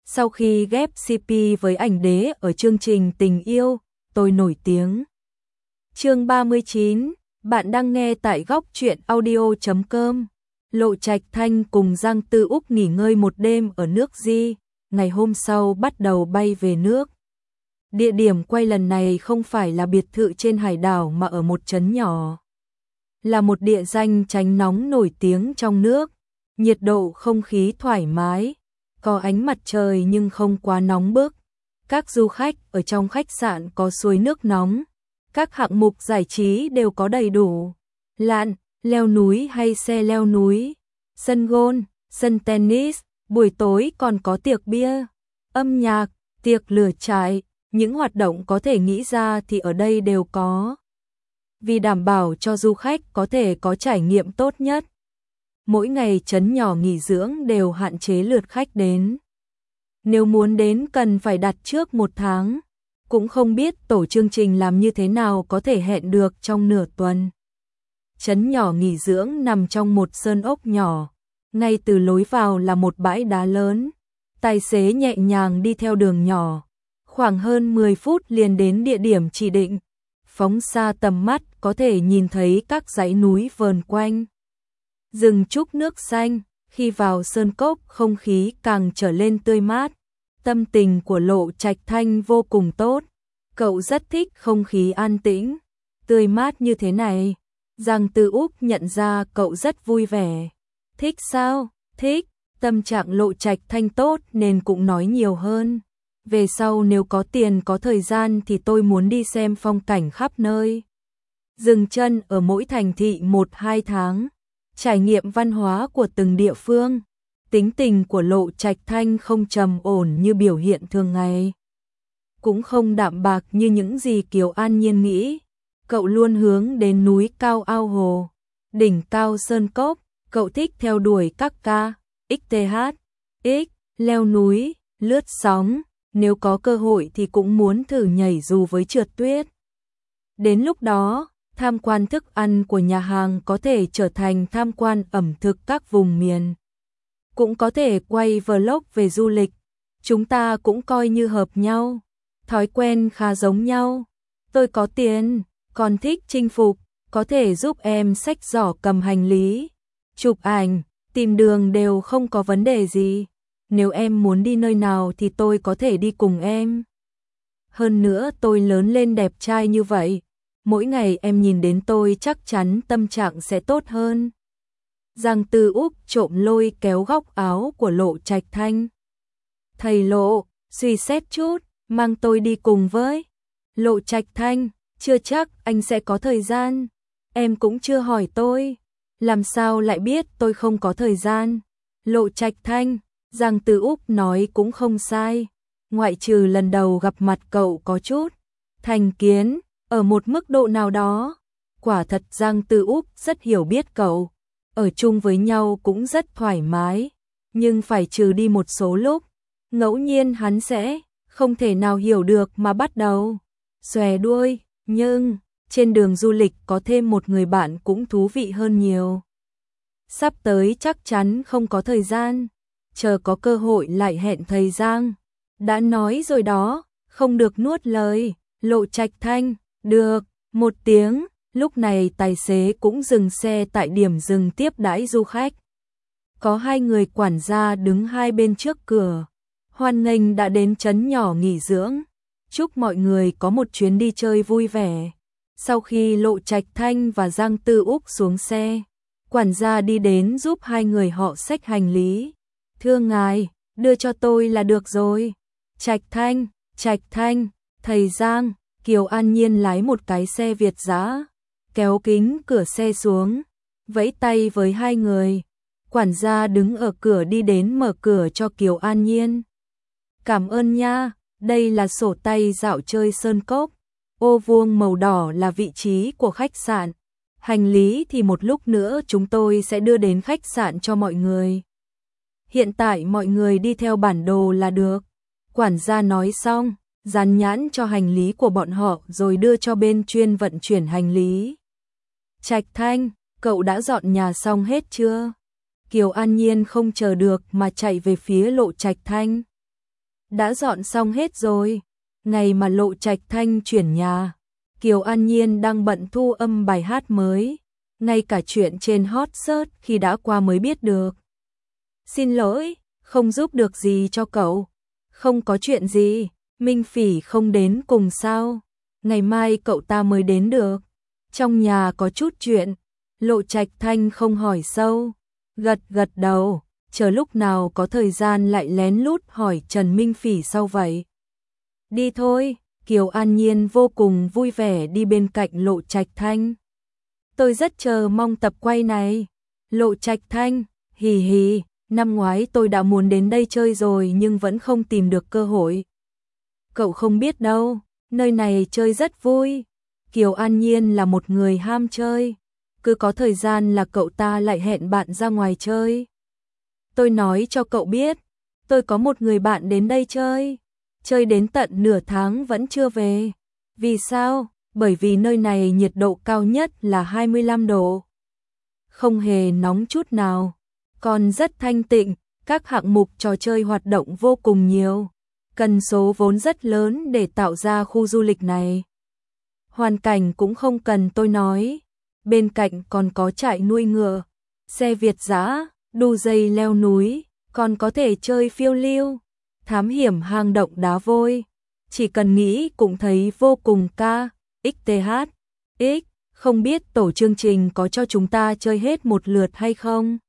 Sau khi ghép CP với ảnh đế ở chương trình Tình yêu, tôi nổi tiếng. Chương 39, bạn đang nghe tại góc truyện audio.com. Lộ Trạch Thanh cùng Giang Tư Úc nghỉ ngơi một đêm ở nước Di, ngày hôm sau bắt đầu bay về nước. Địa điểm quay lần này không phải là biệt thự trên hải đảo mà ở một trấn nhỏ. Là một địa danh tránh nóng nổi tiếng trong nước, nhiệt độ không khí thoải mái, có ánh mặt trời nhưng không quá nóng bức. Các du khách ở trong khách sạn có suối nước nóng, các hạng mục giải trí đều có đầy đủ. Lặn, leo núi hay xe leo núi, sân golf, sân tennis, buổi tối còn có tiệc bia, âm nhạc, tiệc lửa trại, những hoạt động có thể nghĩ ra thì ở đây đều có. Vì đảm bảo cho du khách có thể có trải nghiệm tốt nhất, mỗi ngày trấn nhỏ nghỉ dưỡng đều hạn chế lượt khách đến. Nếu muốn đến cần phải đặt trước 1 tháng, cũng không biết tổ chương trình làm như thế nào có thể hẹn được trong nửa tuần. Trấn nhỏ nghỉ dưỡng nằm trong một sơn ốc nhỏ, ngay từ lối vào là một bãi đá lớn. Tài xế nhẹ nhàng đi theo đường nhỏ, khoảng hơn 10 phút liền đến địa điểm chỉ định. Phóng xa tầm mắt có thể nhìn thấy các dãy núi vờn quanh. Rừng trúc nước xanh, khi vào sơn cốc không khí càng trở lên tươi mát. Tâm tình của Lộ Trạch Thanh vô cùng tốt, cậu rất thích không khí an tĩnh, tươi mát như thế này. Giang Tư Úc nhận ra cậu rất vui vẻ. Thích sao? Thích, tâm trạng Lộ Trạch Thanh tốt nên cũng nói nhiều hơn. Về sau nếu có tiền có thời gian thì tôi muốn đi xem phong cảnh khắp nơi. Dừng chân ở mỗi thành thị 1-2 tháng, trải nghiệm văn hóa của từng địa phương. Tính tình của Lộ Trạch Thanh không trầm ổn như biểu hiện thường ngày, cũng không đạm bạc như những gì Kiều An Nhiên nghĩ. Cậu luôn hướng đến núi cao ao hồ, đỉnh cao sơn cốc. Cậu thích theo đuổi các ca, XTH, leo núi, lướt sóng. Nếu có cơ hội thì cũng muốn thử nhảy dù với trượt tuyết. Đến lúc đó, tham quan thức ăn của nhà hàng có thể trở thành tham quan ẩm thực các vùng miền. Cũng có thể quay vlog về du lịch. Chúng ta cũng coi như hợp nhau. Thói quen khá giống nhau. Tôi có tiền, còn thích chinh phục, có thể giúp em xách giỏ cầm hành lý, chụp ảnh, tìm đường đều không có vấn đề gì. Nếu em muốn đi nơi nào thì tôi có thể đi cùng em. Hơn nữa tôi lớn lên đẹp trai như vậy, mỗi ngày em nhìn đến tôi chắc chắn tâm trạng sẽ tốt hơn. Giang Tư Úc trộm lôi kéo góc áo của Lộ Trạch Thanh. Thầy Lộ, suy xét chút, mang tôi đi cùng với. Lộ Trạch Thanh, chưa chắc anh sẽ có thời gian. Em cũng chưa hỏi tôi, làm sao lại biết tôi không có thời gian. Lộ Trạch Thanh, Giang Tư Úc nói cũng không sai. Ngoại trừ lần đầu gặp mặt cậu có chút thành kiến, ở một mức độ nào đó. Quả thật Giang Tư Úc rất hiểu biết cậu, ở chung với nhau cũng rất thoải mái. Nhưng phải trừ đi một số lúc, ngẫu nhiên hắn sẽ không thể nào hiểu được mà bắt đầu xòe đuôi. Nhưng trên đường du lịch có thêm một người bạn cũng thú vị hơn nhiều. Sắp tới chắc chắn không có thời gian, chờ có cơ hội lại hẹn thầy Giang. Đã nói rồi đó, không được nuốt lời. Lộ Trạch Thanh, được, 1 tiếng. Lúc này tài xế cũng dừng xe tại điểm dừng tiếp đãi du khách. Có 2 người quản gia đứng hai bên trước cửa, hoan nghênh đã đến trấn nhỏ nghỉ dưỡng. Chúc mọi người có một chuyến đi chơi vui vẻ. Sau khi Lộ Trạch Thanh và Giang Tư Úc xuống xe, quản gia đi đến giúp 2 người họ xách hành lý. Thưa ngài, đưa cho tôi là được rồi. Trạch Thanh, thầy Giang. Kiều An Nhiên lái một cái xe Việt dã, kéo kính cửa xe xuống, vẫy tay với 2 người. Quản gia đứng ở cửa đi đến mở cửa cho Kiều An Nhiên. Cảm ơn nha, đây là sổ tay dạo chơi sơn cốc. Ô vuông màu đỏ là vị trí của khách sạn. Hành lý thì một lúc nữa chúng tôi sẽ đưa đến khách sạn cho mọi người. Hiện tại mọi người đi theo bản đồ là được. Quản gia nói xong, dán nhãn cho hành lý của bọn họ rồi đưa cho bên chuyên vận chuyển hành lý. Trạch Thanh, cậu đã dọn nhà xong hết chưa? Kiều An Nhiên không chờ được mà chạy về phía Lộ Trạch Thanh. Đã dọn xong hết rồi. Ngày mà Lộ Trạch Thanh chuyển nhà, Kiều An Nhiên đang bận thu âm bài hát mới. Ngay cả chuyện trên hot search khi đã qua mới biết được. Xin lỗi, không giúp được gì cho cậu. Không có chuyện gì, Minh Phỉ không đến cùng sao? Ngày mai cậu ta mới đến được. Trong nhà có chút chuyện. Lộ Trạch Thanh không hỏi sâu, gật gật đầu, chờ lúc nào có thời gian lại lén lút hỏi Trần Minh Phỉ sau vậy. Đi thôi, Kiều An Nhiên vô cùng vui vẻ đi bên cạnh Lộ Trạch Thanh. Tôi rất chờ mong tập quay này. Lộ Trạch Thanh, hì hì, năm ngoái tôi đã muốn đến đây chơi rồi nhưng vẫn không tìm được cơ hội. Cậu không biết đâu, nơi này chơi rất vui. Kiều An Nhiên là một người ham chơi. Cứ có thời gian là cậu ta lại hẹn bạn ra ngoài chơi. Tôi nói cho cậu biết, tôi có một người bạn đến đây chơi. Chơi đến tận nửa tháng vẫn chưa về. Vì sao? Bởi vì nơi này nhiệt độ cao nhất là 25 độ. Không hề nóng chút nào. Còn rất thanh tịnh, các hạng mục trò chơi hoạt động vô cùng nhiều. Cần số vốn rất lớn để tạo ra khu du lịch này. Hoàn cảnh cũng không cần tôi nói. Bên cạnh còn có trại nuôi ngựa, xe Việt dã, đu dây leo núi, còn có thể chơi phiêu lưu, thám hiểm hang động đá vôi. Chỉ cần nghĩ cũng thấy vô cùng KXTH. Không biết tổ chương trình có cho chúng ta chơi hết một lượt hay không?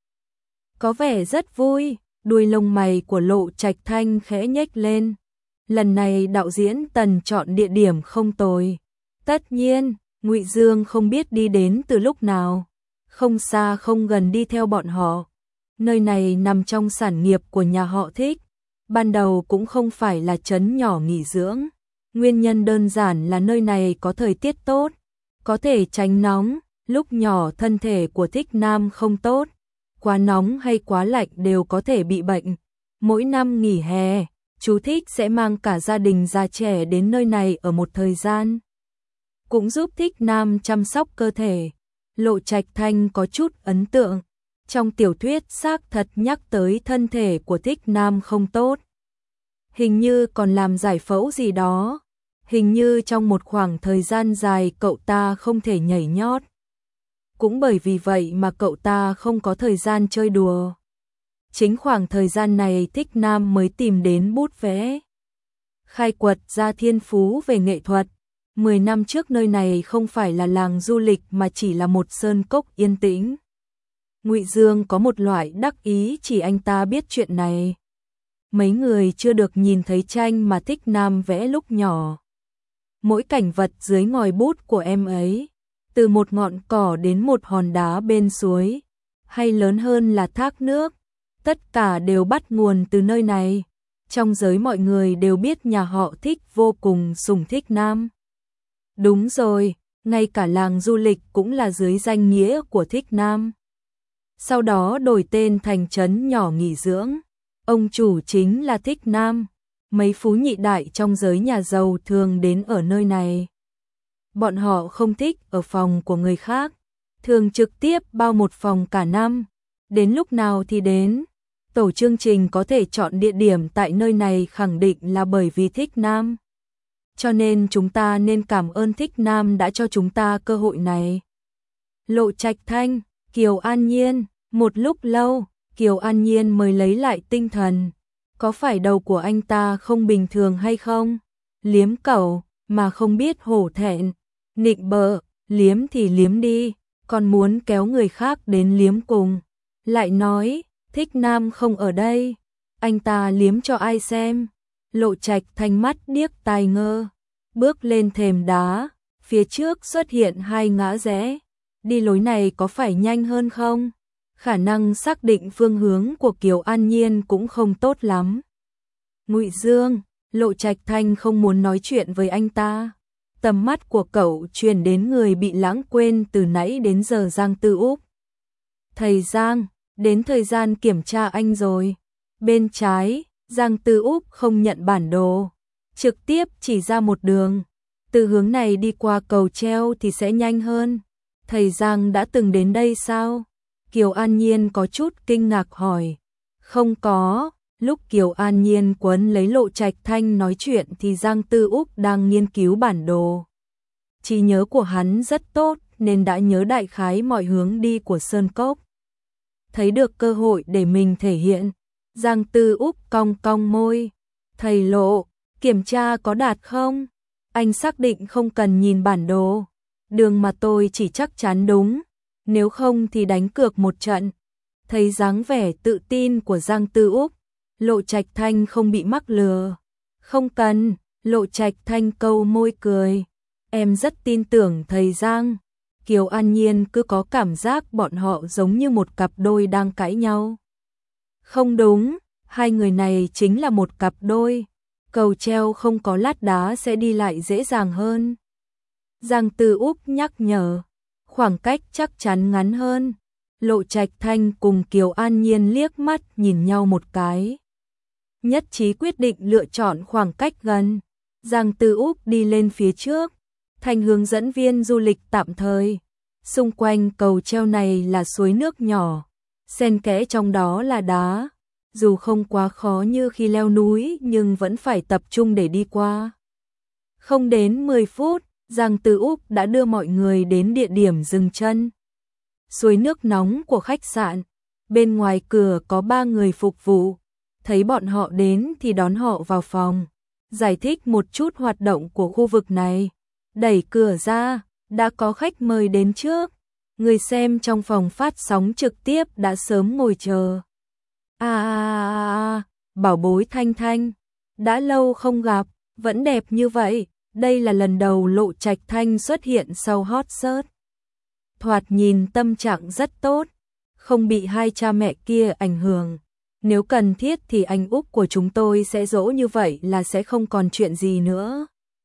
Có vẻ rất vui, đuôi lông mày của Lộ Trạch Thanh khẽ nhếch lên. Lần này đạo diễn Tần chọn địa điểm không tồi. Tất nhiên, Ngụy Dương không biết đi đến từ lúc nào, không xa không gần đi theo bọn họ. Nơi này nằm trong sản nghiệp của nhà họ Thích, ban đầu cũng không phải là trấn nhỏ nghỉ dưỡng. Nguyên nhân đơn giản là nơi này có thời tiết tốt, có thể tránh nóng, lúc nhỏ thân thể của Thích Nam không tốt, quá nóng hay quá lạnh đều có thể bị bệnh. Mỗi năm nghỉ hè, chú Thích sẽ mang cả gia đình già trẻ đến nơi này ở một thời gian. Cũng giúp Thích Nam chăm sóc cơ thể. Lộ Trạch Thanh có chút ấn tượng. Trong tiểu thuyết xác thật nhắc tới thân thể của Thích Nam không tốt. Hình như còn làm giải phẫu gì đó. Hình như trong một khoảng thời gian dài cậu ta không thể nhảy nhót. Cũng bởi vì vậy mà cậu ta không có thời gian chơi đùa. Chính khoảng thời gian này Thích Nam mới tìm đến bút vẽ. Khai quật ra thiên phú về nghệ thuật. 10 năm trước nơi này không phải là làng du lịch mà chỉ là một sơn cốc yên tĩnh. Ngụy Dương có một loại đắc ý chỉ anh ta biết chuyện này. Mấy người chưa được nhìn thấy tranh mà Thích Nam vẽ lúc nhỏ. Mỗi cảnh vật dưới ngòi bút của em ấy, từ một ngọn cỏ đến một hòn đá bên suối, hay lớn hơn là thác nước, tất cả đều bắt nguồn từ nơi này. Trong giới mọi người đều biết nhà họ Thích vô cùng sủng Thích Nam. Đúng rồi, ngay cả làng du lịch cũng là dưới danh nghĩa của Thích Nam. Sau đó đổi tên thành trấn nhỏ nghỉ dưỡng. Ông chủ chính là Thích Nam. Mấy phú nhị đại trong giới nhà giàu thường đến ở nơi này. Bọn họ không thích ở phòng của người khác, thường trực tiếp bao một phòng cả năm. Đến lúc nào thì đến. Tổ chương trình có thể chọn địa điểm tại nơi này khẳng định là bởi vì Thích Nam. Cho nên chúng ta nên cảm ơn Thích Nam đã cho chúng ta cơ hội này. Lộ Trạch Thanh, Kiều An Nhiên, một lúc lâu, Kiều An Nhiên mới lấy lại tinh thần. Có phải đầu của anh ta không bình thường hay không? Liếm cẩu, mà không biết hổ thẹn. Nịnh bợ, liếm thì liếm đi, còn muốn kéo người khác đến liếm cùng. Lại nói, Thích Nam không ở đây, anh ta liếm cho ai xem? Lộ Trạch Thanh mắt điếc tai ngơ, bước lên thềm đá, phía trước xuất hiện hai ngã rẽ. Đi lối này có phải nhanh hơn không? Khả năng xác định phương hướng của Kiều An Nhiên cũng không tốt lắm. Ngụy Dương, Lộ Trạch Thanh không muốn nói chuyện với anh ta. Tầm mắt của cậu truyền đến người bị lãng quên từ nãy đến giờ Giang Tư Úc. Thầy Giang, đến thời gian kiểm tra anh rồi. Bên trái, Giang Tư Úc không nhận bản đồ, trực tiếp chỉ ra một đường. Từ hướng này đi qua cầu treo thì sẽ nhanh hơn. Thầy Giang đã từng đến đây sao? Kiều An Nhiên có chút kinh ngạc hỏi. Không có, Lúc Kiều An Nhiên quấn lấy Lộ Trạch Thanh nói chuyện thì Giang Tư Úc đang nghiên cứu bản đồ. Trí nhớ của hắn rất tốt nên đã nhớ đại khái mọi hướng đi của Sơn Cốc. Thấy được cơ hội để mình thể hiện, Giang Tư Úc cong cong môi. Thầy Lộ, kiểm tra có đạt không? Anh xác định không cần nhìn bản đồ. Đường mà tôi chỉ chắc chắn đúng, nếu không thì đánh cược một trận. Thấy dáng vẻ tự tin của Giang Tư Úc, Lộ Trạch Thanh không bị mắc lừa. Không cần, Lộ Trạch Thanh câu môi cười. Em rất tin tưởng thầy Giang. Kiều An Nhiên cứ có cảm giác bọn họ giống như một cặp đôi đang cãi nhau. Không đúng, hai người này chính là một cặp đôi. Cầu treo không có lát đá sẽ đi lại dễ dàng hơn. Giang Tư Úc nhắc nhở, khoảng cách chắc chắn ngắn hơn. Lộ Trạch Thanh cùng Kiều An Nhiên liếc mắt nhìn nhau một cái. Nhất trí quyết định lựa chọn khoảng cách gần. Giang Tư Úc đi lên phía trước, thành hướng dẫn viên du lịch tạm thời. Xung quanh cầu treo này là suối nước nhỏ, xen kẽ trong đó là đá. Dù không quá khó như khi leo núi nhưng vẫn phải tập trung để đi qua. Không đến 10 phút, Giang Tư Úc đã đưa mọi người đến địa điểm dừng chân. Suối nước nóng của khách sạn, bên ngoài cửa có 3 người phục vụ. Thấy bọn họ đến thì đón họ vào phòng, giải thích một chút hoạt động của khu vực này. Đẩy cửa ra, đã có khách mời đến trước. Người xem trong phòng phát sóng trực tiếp đã sớm ngồi chờ. Bảo bối Thanh Thanh, đã lâu không gặp, vẫn đẹp như vậy. Đây là lần đầu Lộ Trạch Thanh xuất hiện sau hot search. Thoạt nhìn tâm trạng rất tốt, không bị hai cha mẹ kia ảnh hưởng. Nếu cần thiết thì anh út của chúng tôi sẽ dỗ như vậy là sẽ không còn chuyện gì nữa.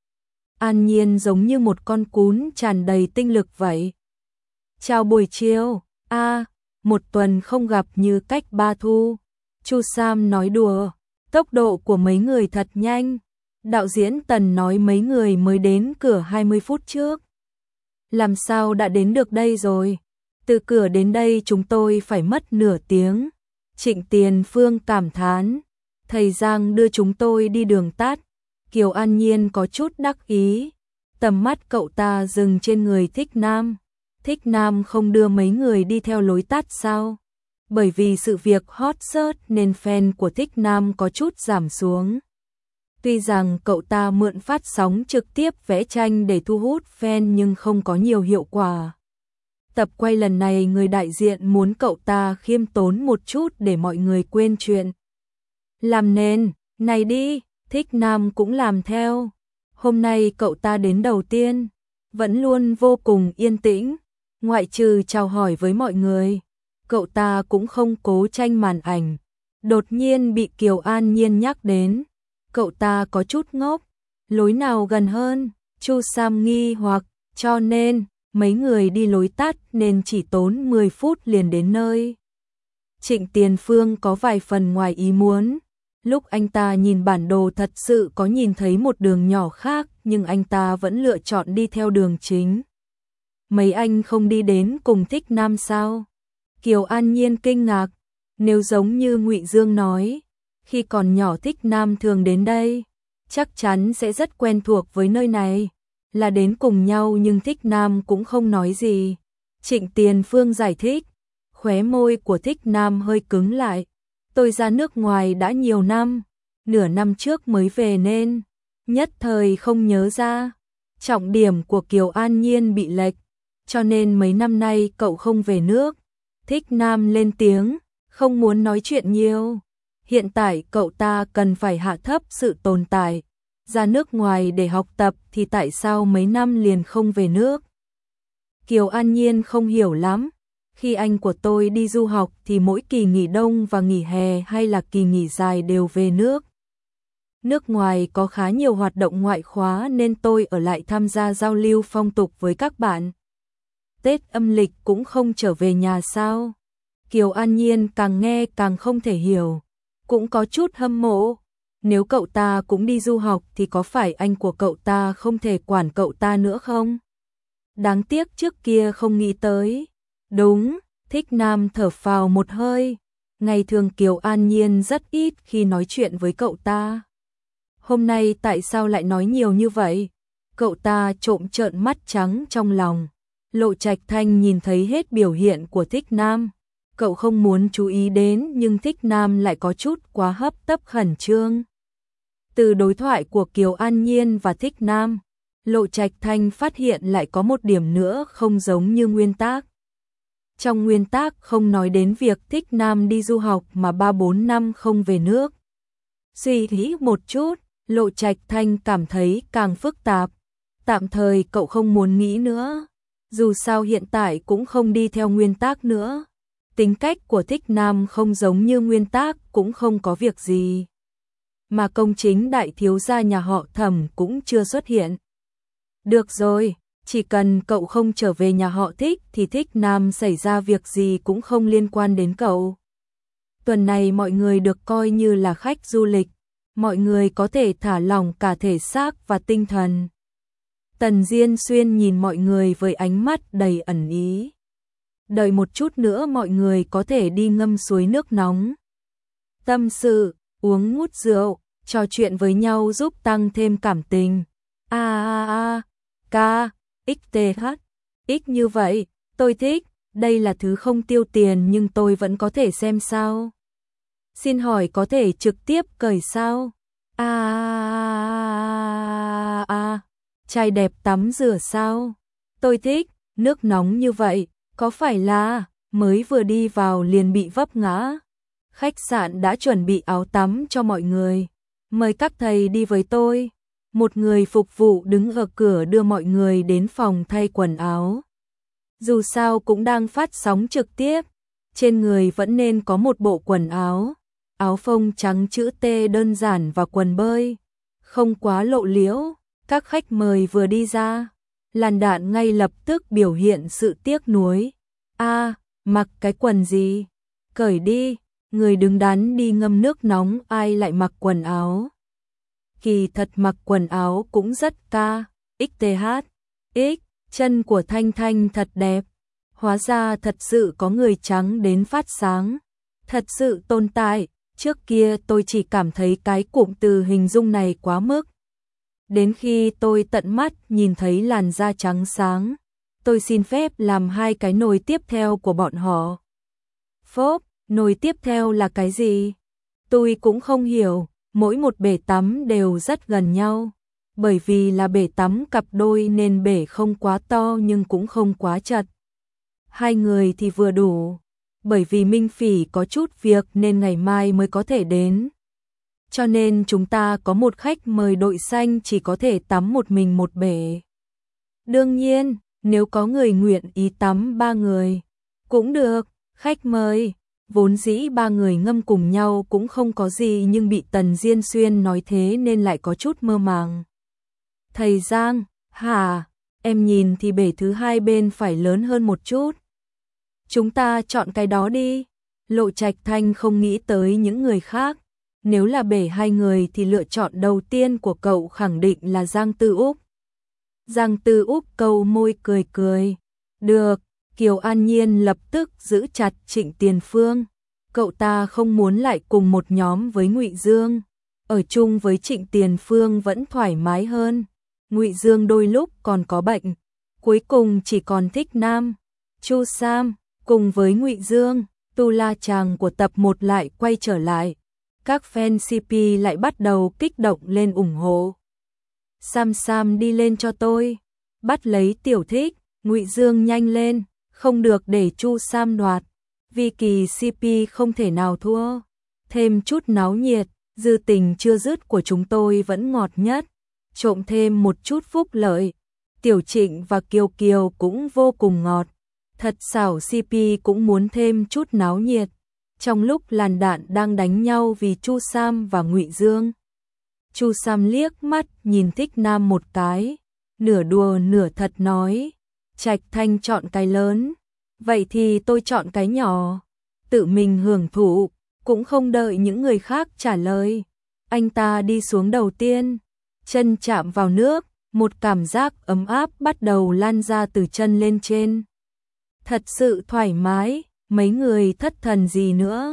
An Nhiên giống như một con cún tràn đầy tinh lực vậy. Chào buổi chiều, một tuần không gặp như cách 3 thu. Chu Sam nói đùa, tốc độ của mấy người thật nhanh. Đạo diễn Tần nói mấy người mới đến cửa 20 phút trước. Làm sao đã đến được đây rồi? Từ cửa đến đây chúng tôi phải mất nửa tiếng. Trịnh Tiền Phương cảm thán. Thầy Giang đưa chúng tôi đi đường tắt. Kiều An Nhiên có chút đắc ý. Tầm mắt cậu ta dừng trên người Thích Nam. Thích Nam không đưa mấy người đi theo lối tắt sao? Bởi vì sự việc hot search nên fan của Thích Nam có chút giảm xuống. Tuy rằng cậu ta mượn phát sóng trực tiếp vẽ tranh để thu hút fan nhưng không có nhiều hiệu quả. Tập quay lần này người đại diện muốn cậu ta khiêm tốn một chút để mọi người quên chuyện. Làm nên, này đi, Thích Nam cũng làm theo. Hôm nay cậu ta đến đầu tiên, vẫn luôn vô cùng yên tĩnh, ngoại trừ chào hỏi với mọi người. Cậu ta cũng không cố tranh màn ảnh. Đột nhiên bị Kiều An Nhiên nhắc đến. Cậu ta có chút ngốc. Lối nào gần hơn? Chu Sam nghi hoặc, cho nên mấy người đi lối tắt nên chỉ tốn 10 phút liền đến nơi. Trịnh Tiền Phương có vài phần ngoài ý muốn. Lúc anh ta nhìn bản đồ thật sự có nhìn thấy một đường nhỏ khác nhưng anh ta vẫn lựa chọn đi theo đường chính. Mấy anh không đi đến cùng Thích Nam sao? Kiều An Nhiên kinh ngạc. Nếu giống như Ngụy Dương nói, khi còn nhỏ Thích Nam thường đến đây, chắc chắn sẽ rất quen thuộc với nơi này. Là đến cùng nhau nhưng Thích Nam cũng không nói gì. Trịnh Tiền Phương giải thích. Khóe môi của Thích Nam hơi cứng lại. Tôi ra nước ngoài đã nhiều năm, nửa năm trước mới về nên nhất thời không nhớ ra. Trọng điểm của Kiều An Nhiên bị lệch, cho nên mấy năm nay cậu không về nước. Thích Nam lên tiếng, không muốn nói chuyện nhiều. Hiện tại cậu ta cần phải hạ thấp sự tồn tại. Ra nước ngoài để học tập thì tại sao mấy năm liền không về nước? Kiều An Nhiên không hiểu lắm. Khi anh của tôi đi du học thì mỗi kỳ nghỉ đông và nghỉ hè hay là kỳ nghỉ dài đều về nước. Nước ngoài có khá nhiều hoạt động ngoại khóa nên tôi ở lại tham gia giao lưu phong tục với các bạn. Tết âm lịch cũng không trở về nhà sao? Kiều An Nhiên càng nghe càng không thể hiểu, cũng có chút hâm mộ. Nếu cậu ta cũng đi du học thì có phải anh của cậu ta không thể quản cậu ta nữa không? Đáng tiếc trước kia không nghĩ tới. Đúng, Thích Nam thở phào một hơi. ngày thường Kiều An Nhiên rất ít khi nói chuyện với cậu ta. Hôm nay tại sao lại nói nhiều như vậy? Cậu ta trộm trợn mắt trắng trong lòng. Lộ Trạch Thanh nhìn thấy hết biểu hiện của Thích Nam. Cậu không muốn chú ý đến nhưng Thích Nam lại có chút quá hấp tấp khẩn trương. Từ đối thoại của Kiều An Nhiên và Thích Nam, Lộ Trạch Thanh phát hiện lại có một điểm nữa không giống như nguyên tác. Trong nguyên tác không nói đến việc Thích Nam đi du học mà 3-4 năm không về nước. Suy nghĩ một chút, Lộ Trạch Thanh cảm thấy càng phức tạp. Tạm thời cậu không muốn nghĩ nữa. Dù sao hiện tại cũng không đi theo nguyên tác nữa. Tính cách của Thích Nam không giống như nguyên tác, cũng không có việc gì. Mà công chính đại thiếu gia nhà họ Thẩm cũng chưa xuất hiện. Được rồi, chỉ cần cậu không trở về nhà họ Thích thì Thích Nam xảy ra việc gì cũng không liên quan đến cậu. Tuần này mọi người được coi như là khách du lịch, mọi người có thể thả lỏng cả thể xác và tinh thần. Tần Diên Xuyên nhìn mọi người với ánh mắt đầy ẩn ý. Đợi một chút nữa mọi người có thể đi ngâm suối nước nóng. Tâm sự, uống ngút rượu, trò chuyện với nhau giúp tăng thêm cảm tình. K, XTH, X như vậy, tôi thích, đây là thứ không tiêu tiền nhưng tôi vẫn có thể xem sao. Xin hỏi có thể trực tiếp cởi sao? Trai đẹp tắm rửa sao? Tôi thích, nước nóng như vậy, có phải là mới vừa đi vào liền bị vấp ngã? Khách sạn đã chuẩn bị áo tắm cho mọi người. Mời các thầy đi với tôi. Một người phục vụ đứng ở cửa đưa mọi người đến phòng thay quần áo. Dù sao cũng đang phát sóng trực tiếp, trên người vẫn nên có một bộ quần áo. Áo phông trắng chữ T đơn giản và quần bơi, không quá lộ liễu. Các khách mời vừa đi ra, Làn Đạn ngay lập tức biểu hiện sự tiếc nuối. Mặc cái quần gì? Cởi đi, người đứng đắn đi ngâm nước nóng ai lại mặc quần áo. Kỳ thật mặc quần áo cũng rất XTH. Chân của Thanh Thanh thật đẹp. Hóa ra thật sự có người trắng đến phát sáng. Thật sự tồn tại, trước kia tôi chỉ cảm thấy cái cụm từ hình dung này quá mức. Đến khi tôi tận mắt nhìn thấy làn da trắng sáng, tôi xin phép làm 2 cái nồi tiếp theo của bọn họ. Phốp, nồi tiếp theo là cái gì? Tôi cũng không hiểu, mỗi một bể tắm đều rất gần nhau. Bởi vì là bể tắm cặp đôi nên bể không quá to nhưng cũng không quá chật. 2 người thì vừa đủ, bởi vì Minh Phỉ có chút việc nên ngày mai mới có thể đến. Cho nên chúng ta có một khách mời đội xanh chỉ có thể tắm một mình một bể. Đương nhiên, nếu có người nguyện ý tắm 3 người, cũng được, khách mời. Vốn dĩ 3 người ngâm cùng nhau cũng không có gì nhưng bị Tần Diên Xuyên nói thế nên lại có chút mơ màng. Thầy Giang, hả, em nhìn thì bể thứ 2 bên phải lớn hơn một chút. Chúng ta chọn cái đó đi. Lộ Trạch Thanh không nghĩ tới những người khác. Nếu là bể 2 người thì lựa chọn đầu tiên của cậu khẳng định là Giang Tư Úc. Giang Tư Úc câu môi cười cười. Được, Kiều An Nhiên lập tức giữ chặt Trịnh Tiền Phương. Cậu ta không muốn lại cùng một nhóm với Ngụy Dương. Ở chung với Trịnh Tiền Phương vẫn thoải mái hơn. Ngụy Dương đôi lúc còn có bệnh. Cuối cùng chỉ còn Thích Nam. Chu Sam, cùng với Ngụy Dương, tu la chàng của tập 1 lại quay trở lại. Các fan CP lại bắt đầu kích động lên ủng hộ. Sam đi lên cho tôi. Bắt lấy Tiểu Thích, Ngụy Dương nhanh lên, không được để Chu Sam đoạt. Vi Kỳ CP không thể nào thua. Thêm chút náo nhiệt, dư tình chưa dứt của chúng tôi vẫn ngọt nhất. Trộm thêm một chút phúc lợi. Tiểu Trịnh và Kiều Kiều cũng vô cùng ngọt. Thật xảo CP cũng muốn thêm chút náo nhiệt. Trong lúc Làn Đạn đang đánh nhau vì Chu Sam và Ngụy Dương, Chu Sam liếc mắt nhìn Thích Nam một cái, nửa đùa nửa thật nói, Trạch Thanh chọn cái lớn, vậy thì tôi chọn cái nhỏ. Tự mình hưởng thụ, cũng không đợi những người khác trả lời. Anh ta đi xuống đầu tiên, chân chạm vào nước, một cảm giác ấm áp bắt đầu lan ra từ chân lên trên. Thật sự thoải mái, mấy người thất thần gì nữa.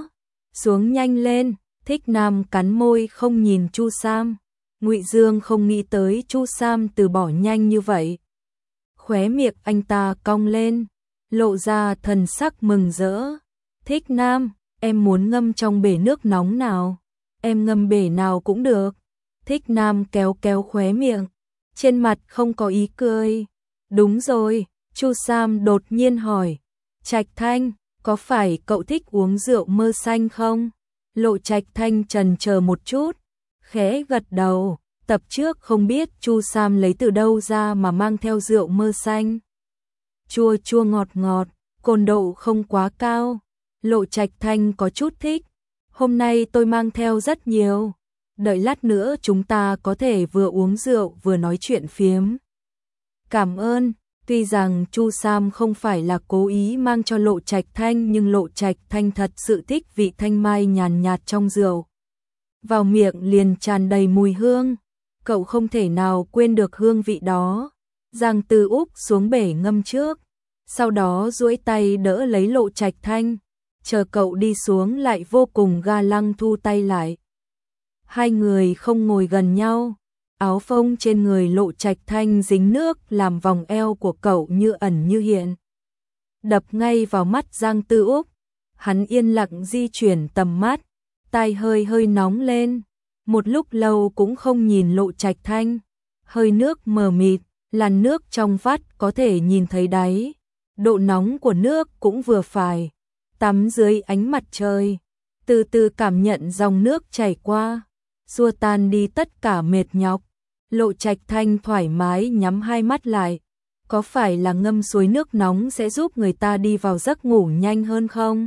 xuống nhanh lên. Thích Nam cắn môi không nhìn Chu Sam. Ngụy Dương không nghĩ tới Chu Sam từ bỏ nhanh như vậy. Khóe miệng anh ta cong lên, lộ ra thần sắc mừng rỡ. Thích Nam, em muốn ngâm trong bể nước nóng nào? Em ngâm bể nào cũng được. Thích Nam kéo kéo khóe miệng, trên mặt không có ý cười. Đúng rồi, Chu Sam đột nhiên hỏi. Trạch Thanh, có phải cậu thích uống rượu mơ xanh không? Lộ Trạch Thanh chần chờ một chút, khẽ gật đầu. Tập trước không biết Chu Sam lấy từ đâu ra mà mang theo rượu mơ xanh. Chua chua ngọt ngọt, cồn độ không quá cao. Lộ Trạch Thanh có chút thích. Hôm nay tôi mang theo rất nhiều. Đợi lát nữa chúng ta có thể vừa uống rượu vừa nói chuyện phiếm. Cảm ơn. Tuy rằng Chu Sam không phải là cố ý mang cho Lộ Trạch Thanh, nhưng Lộ Trạch Thanh thật sự thích vị thanh mai nhàn nhạt trong rượu. Vào miệng liền tràn đầy mùi hương. Cậu không thể nào quên được hương vị đó. Giang Tư Úc xuống bể ngâm trước, sau đó duỗi tay đỡ lấy Lộ Trạch Thanh, chờ cậu đi xuống lại vô cùng ga lăng thu tay lại. Hai người không ngồi gần nhau, áo phông trên người Lộ Trạch Thanh dính nước làm vòng eo của cậu như ẩn như hiện, đập ngay vào mắt Giang Tư Úc. Hắn yên lặng di chuyển tầm mắt, tai hơi hơi nóng lên, một lúc lâu cũng không nhìn Lộ Trạch Thanh. Hơi nước mờ mịt, làn nước trong vắt có thể nhìn thấy đáy, độ nóng của nước cũng vừa phải. Tắm dưới ánh mặt trời, từ từ cảm nhận dòng nước chảy qua, xua tan đi tất cả mệt nhọc. Lộ Trạch Thanh thoải mái nhắm hai mắt lại. Có phải là ngâm suối nước nóng sẽ giúp người ta đi vào giấc ngủ nhanh hơn không?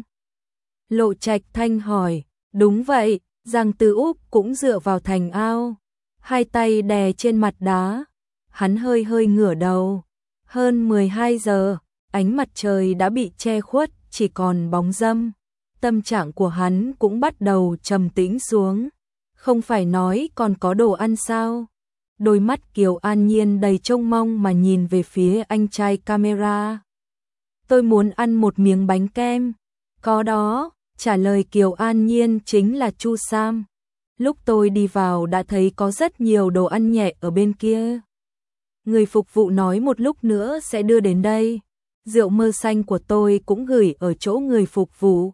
Lộ Trạch Thanh hỏi. Đúng vậy. Giang Tư Úc cũng dựa vào thành ao, hai tay đè trên mặt đá. Hắn hơi hơi ngửa đầu. Hơn 12 giờ, ánh mặt trời đã bị che khuất, chỉ còn bóng râm. Tâm trạng của hắn cũng bắt đầu trầm tĩnh xuống. Không phải nói còn có đồ ăn sao? Đôi mắt Kiều An Nhiên đầy trông mong mà nhìn về phía anh trai camera. Tôi muốn ăn một miếng bánh kem. Có đó. Trả lời Kiều An Nhiên chính là Chu Sam. Lúc tôi đi vào đã thấy có rất nhiều đồ ăn nhẹ ở bên kia. Người phục vụ nói một lúc nữa sẽ đưa đến đây. Rượu mơ xanh của tôi cũng gửi ở chỗ người phục vụ.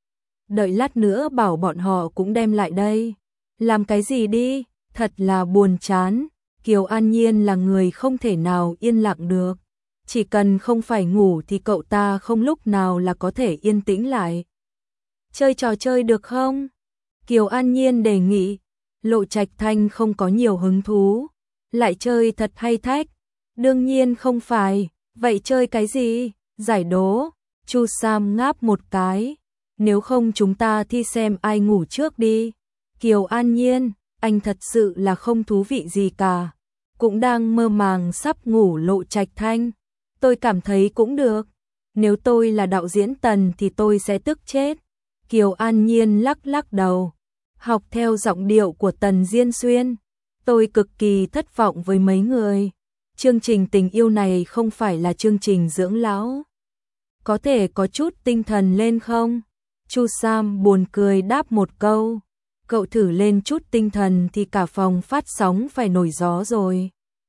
Đợi lát nữa bảo bọn họ cũng đem lại đây. Làm cái gì đi, thật là buồn chán. Kiều An Nhiên là người không thể nào yên lặng được. Chỉ cần không phải ngủ thì cậu ta không lúc nào là có thể yên tĩnh lại. Chơi trò chơi được không? Kiều An Nhiên đề nghị. Lộ Trạch Thanh không có nhiều hứng thú. Lại chơi thật hay thách? Đương nhiên không phải. Vậy chơi cái gì? Giải đố. Chu Sam ngáp một cái. Nếu không chúng ta thi xem ai ngủ trước đi. Kiều An Nhiên, anh thật sự là không thú vị gì cả. Cũng đang mơ màng sắp ngủ. Lộ Trạch Thanh. Tôi cảm thấy cũng được. Nếu tôi là đạo diễn Tần thì tôi sẽ tức chết. Kiều An Nhiên lắc lắc đầu. Học theo giọng điệu của Tần Diên Xuyên. Tôi cực kỳ thất vọng với mấy người. Chương trình tình yêu này không phải là chương trình dưỡng lão. Có thể có chút tinh thần lên không? Chu Sam buồn cười đáp một câu. Cậu thử lên chút tinh thần thì cả phòng phát sóng phải nổi gió rồi.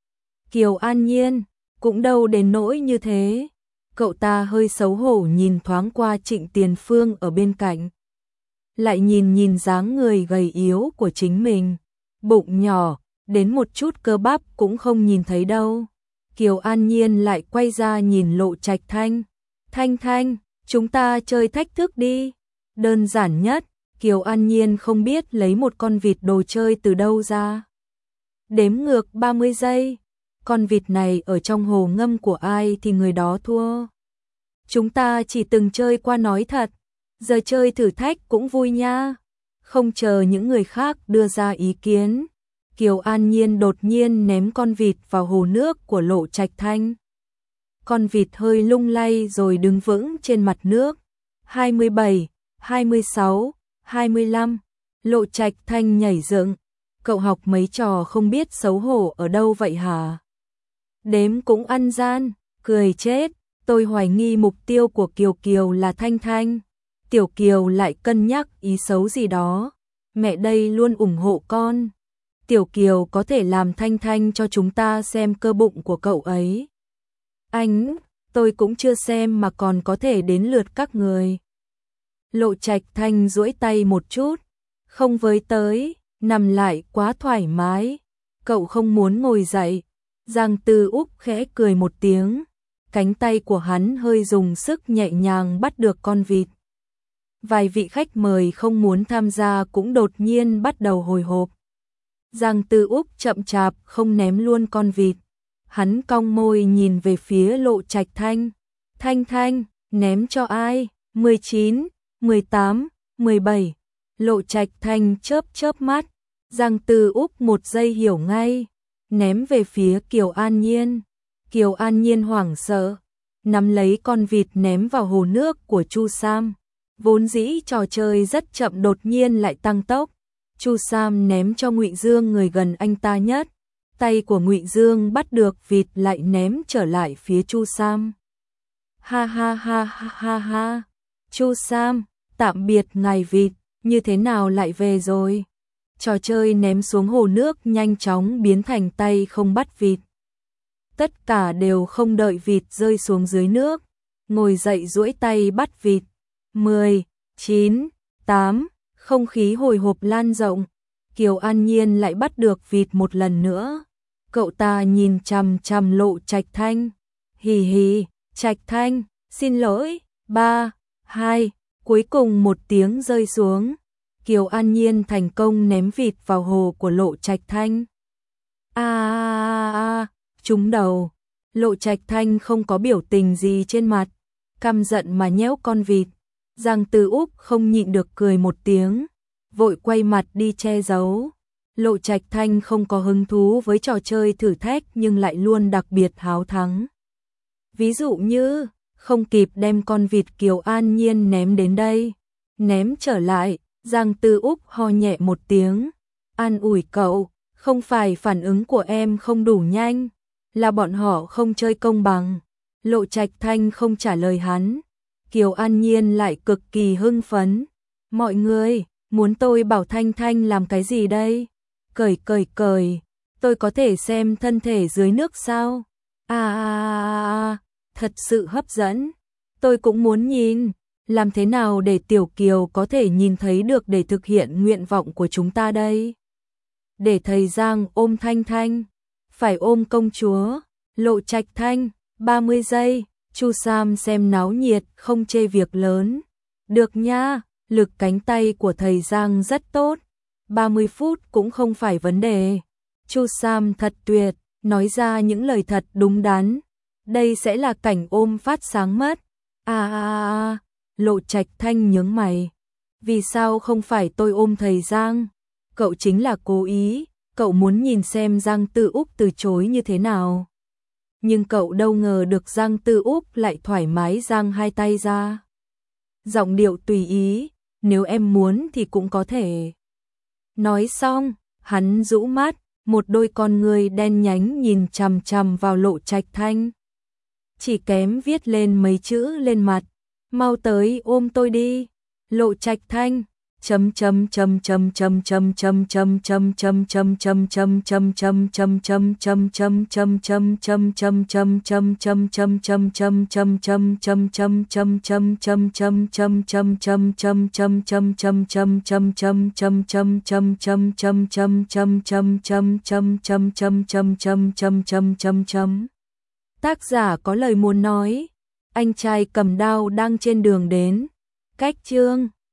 Kiều An Nhiên, cũng đâu đến nỗi như thế. Cậu ta hơi xấu hổ nhìn thoáng qua Trịnh Tiền Phương ở bên cạnh. Lại nhìn dáng người gầy yếu của chính mình. Bụng nhỏ, đến một chút cơ bắp cũng không nhìn thấy đâu. Kiều An Nhiên lại quay ra nhìn Lộ Trạch Thanh. Thanh, chúng ta chơi thách thức đi. Đơn giản nhất, Kiều An Nhiên không biết lấy một con vịt đồ chơi từ đâu ra. Đếm ngược 30 giây. Con vịt này ở trong hồ ngâm của ai thì người đó thua. Chúng ta chỉ từng chơi qua nói thật. Giờ chơi thử thách cũng vui nha. Không chờ những người khác đưa ra ý kiến, Kiều An Nhiên đột nhiên ném con vịt vào hồ nước của Lộ Trạch Thanh. Con vịt hơi lung lay rồi đứng vững trên mặt nước. 27, 26, 25. Lộ Trạch Thanh nhảy dựng. Cậu học mấy trò không biết xấu hổ ở đâu vậy hả? Đếm cũng ăn gian, cười chết. Tôi hoài nghi mục tiêu của Kiều Kiều là Thanh. Tiểu Kiều lại cân nhắc ý xấu gì đó. Mẹ đây luôn ủng hộ con. Tiểu Kiều có thể làm Thanh Thanh cho chúng ta xem cơ bụng của cậu ấy. Anh, tôi cũng chưa xem mà còn có thể đến lượt các người. Lộ Trạch Thanh duỗi tay một chút. Không với tới, nằm lại quá thoải mái. Cậu không muốn ngồi dậy. Giang Tư Úc khẽ cười một tiếng. Cánh tay của hắn hơi dùng sức nhẹ nhàng bắt được con vịt. Vài vị khách mời không muốn tham gia cũng đột nhiên bắt đầu hồi hộp. Giang Tư Úc chậm chạp không ném luôn con vịt. Hắn cong môi nhìn về phía Lộ Trạch Thanh. Thanh Thanh, ném cho ai? 19, 18, 17. Lộ Trạch Thanh chớp chớp mắt. Giang Tư Úc một giây hiểu ngay. Ném về phía Kiều An Nhiên. Kiều An Nhiên hoảng sợ. Nắm lấy con vịt ném vào hồ nước của Chu Sam. Vốn dĩ trò chơi rất chậm đột nhiên lại tăng tốc. Chu Sam ném cho Ngụy Dương người gần anh ta nhất. Tay của Ngụy Dương bắt được vịt lại ném trở lại phía Chu Sam. Ha ha ha ha ha ha. Chu Sam, tạm biệt ngài vịt, như thế nào lại về rồi? Trò chơi ném xuống hồ nước nhanh chóng biến thành tay không bắt vịt. Tất cả đều không đợi vịt rơi xuống dưới nước. Ngồi dậy duỗi tay bắt vịt. 10, 9, 8, không khí hồi hộp lan rộng. Kiều An Nhiên lại bắt được vịt một lần nữa. Cậu ta nhìn chằm chằm Lộ Trạch Thanh. Hì hì, Trạch Thanh, xin lỗi. 3, 2, cuối cùng một tiếng rơi xuống. Kiều An Nhiên thành công ném vịt vào hồ của Lộ Trạch Thanh. Trúng đầu. Lộ Trạch Thanh không có biểu tình gì trên mặt, căm giận mà nhéo con vịt. Giang Tư Úc không nhịn được cười một tiếng, vội quay mặt đi che giấu. Lộ Trạch Thanh không có hứng thú với trò chơi thử thách nhưng lại luôn đặc biệt háo thắng. Ví dụ như, không kịp đem con vịt Kiều An Nhiên ném đến đây, ném trở lại, Giang Tư Úc ho nhẹ một tiếng, an ủi cậu, không phải phản ứng của em không đủ nhanh, là bọn họ không chơi công bằng. Lộ Trạch Thanh không trả lời hắn. Kiều An Nhiên lại cực kỳ hưng phấn. Mọi người, muốn tôi bảo Thanh Thanh làm cái gì đây? Cởi, tôi có thể xem thân thể dưới nước sao? Thật sự hấp dẫn. Tôi cũng muốn nhìn. Làm thế nào để Tiểu Kiều có thể nhìn thấy được để thực hiện nguyện vọng của chúng ta đây? Để thầy Giang ôm Thanh Thanh. Phải ôm công chúa. Lộ Trạch Thanh, 30 giây. Chu Sam xem náo nhiệt không chê việc lớn. Được nha, lực cánh tay của thầy Giang rất tốt. 30 phút cũng không phải vấn đề. Chu Sam thật tuyệt, nói ra những lời thật đúng đắn. Đây sẽ là cảnh ôm phát sáng mất. Lộ Trạch Thanh nhướng mày. Vì sao không phải tôi ôm thầy Giang? Cậu chính là cố ý, cậu muốn nhìn xem Giang Tư Úc từ chối như thế nào. Nhưng cậu đâu ngờ được Giang Tư Úc lại thoải mái giang hai tay ra. Giọng điệu tùy ý, nếu em muốn thì cũng có thể. Nói xong, hắn rũ mắt, một đôi con ngươi đen nhánh nhìn chằm chằm vào Lộ Trạch Thanh. Chỉ kém viết lên mấy chữ lên mặt, mau tới ôm tôi đi. Lộ Trạch Thanh Tác giả có lời muốn nói. Anh trai cầm đao đang trên đường đến. Cách chương